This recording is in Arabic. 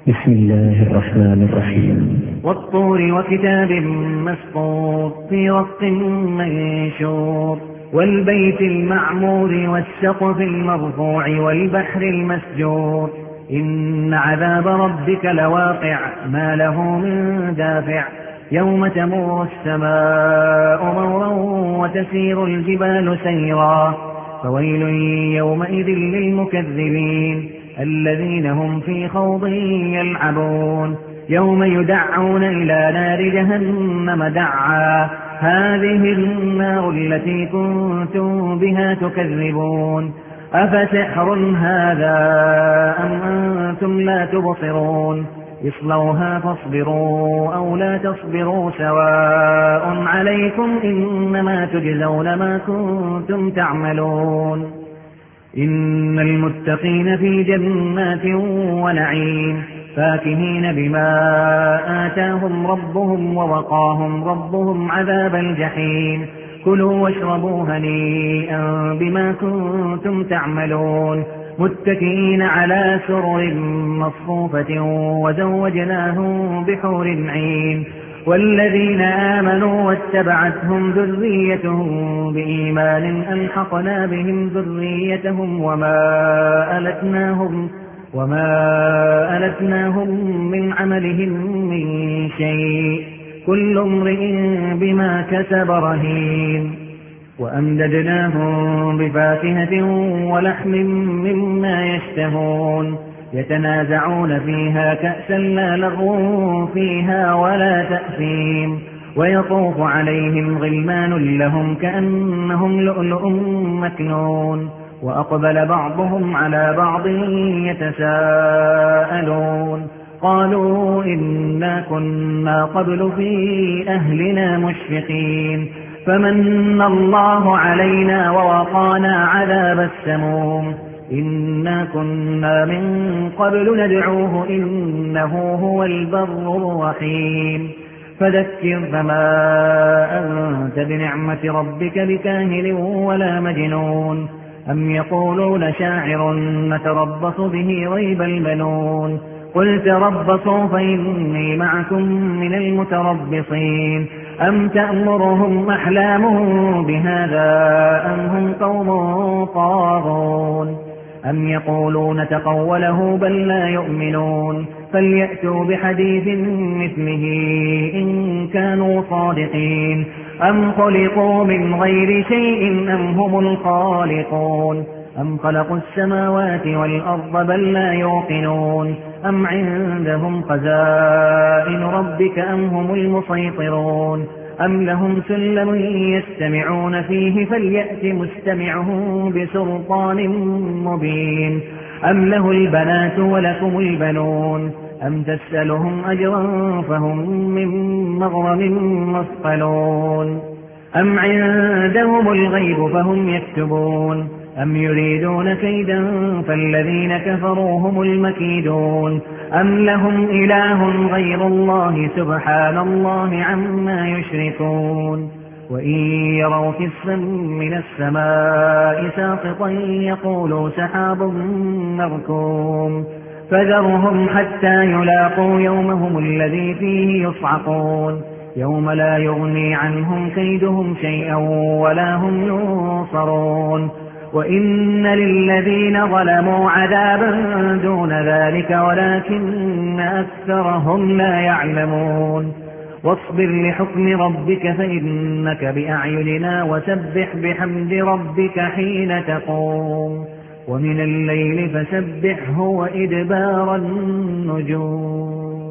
بسم الله الرحمن الرحيم. والطور وكتاب مسطور في رق منشور والبيت المعمور والسقف المرفوع والبحر المسجور إن عذاب ربك لواقع ما له من دافع يوم تمور السماء مورا وتسير الجبال سيرا فويل يومئذ للمكذبين الذين هم في خوض يلعبون يوم يدعون إلى نار جهنم دعا هذه النار التي كنتم بها تكذبون أفسحر هذا أم أنتم لا تبصرون اصلوها فاصبروا أو لا تصبروا سواء عليكم إنما تجزون ما كنتم تعملون إن المتقين في جنات ونعيم فاكهين بما آتاهم ربهم ووقاهم ربهم عذاب الجحيم كلوا واشربوا هنيئا بما كنتم تعملون متكئين على سرر مصفوفة وزوجناهم بحور عين والذين آمنوا واتبعتهم ذريتهم بإيمان ألحقنا بهم ذريتهم وما ألتناهم من عملهم من شيء كل امرئ بما كسب رهين وأمددناهم بفاكهة ولحم مما يشتهون يتنازعون فيها كأسا لا لغو فيها ولا تأثيم ويطوف عليهم غلمان لهم كأنهم لؤلؤ مكنون وأقبل بعضهم على بعض يتساءلون قالوا إنا كنا قبل في أهلنا مشفقين فمن الله علينا ووقانا عذاب السموم إنا كنا من قبل ندعوه إنه هو البر الرحيم فذكر فما أنت بنعمة ربك بكاهن ولا مجنون أم يقولون شاعر نتربص به ريب المنون قل تربصوا فإني معكم من المتربصين أم تأمرهم أحلامهم بهذا أم هم قوم طاغون أم يقولون تقوله بل لا يؤمنون فليأتوا بحديث مثله إن كانوا صادقين أم خلقوا من غير شيء أم هم الخالقون أم خلقوا السماوات والأرض بل لا يوقنون أم عندهم خزائن ربك أم هم المسيطرون أم لهم سلم يستمعون فيه فليأت مستمعهم بسلطان مبين أم له البنات ولكم البنون أم تسألهم أجرا فهم من مغرم مثقلون أم عندهم الغيب فهم يكتبون أم يريدون كيدا فالذين كفروا هم المكيدون أم لهم إله غير الله سبحان الله عما يشركون وإن يروا كسفا من السماء ساقطا يقولوا سحاب مركوم فذرهم حتى يلاقوا يومهم الذي فيه يصعقون يوم لا يغني عنهم كيدهم شيئا ولا هم ينصرون وإن للذين ظلموا عذابا دون ذلك ولكن أكثرهم لا يعلمون واصبر لحكم ربك فإنك بأعيننا وسبح بحمد ربك حين تقوم ومن الليل فسبحه وإدبار النجوم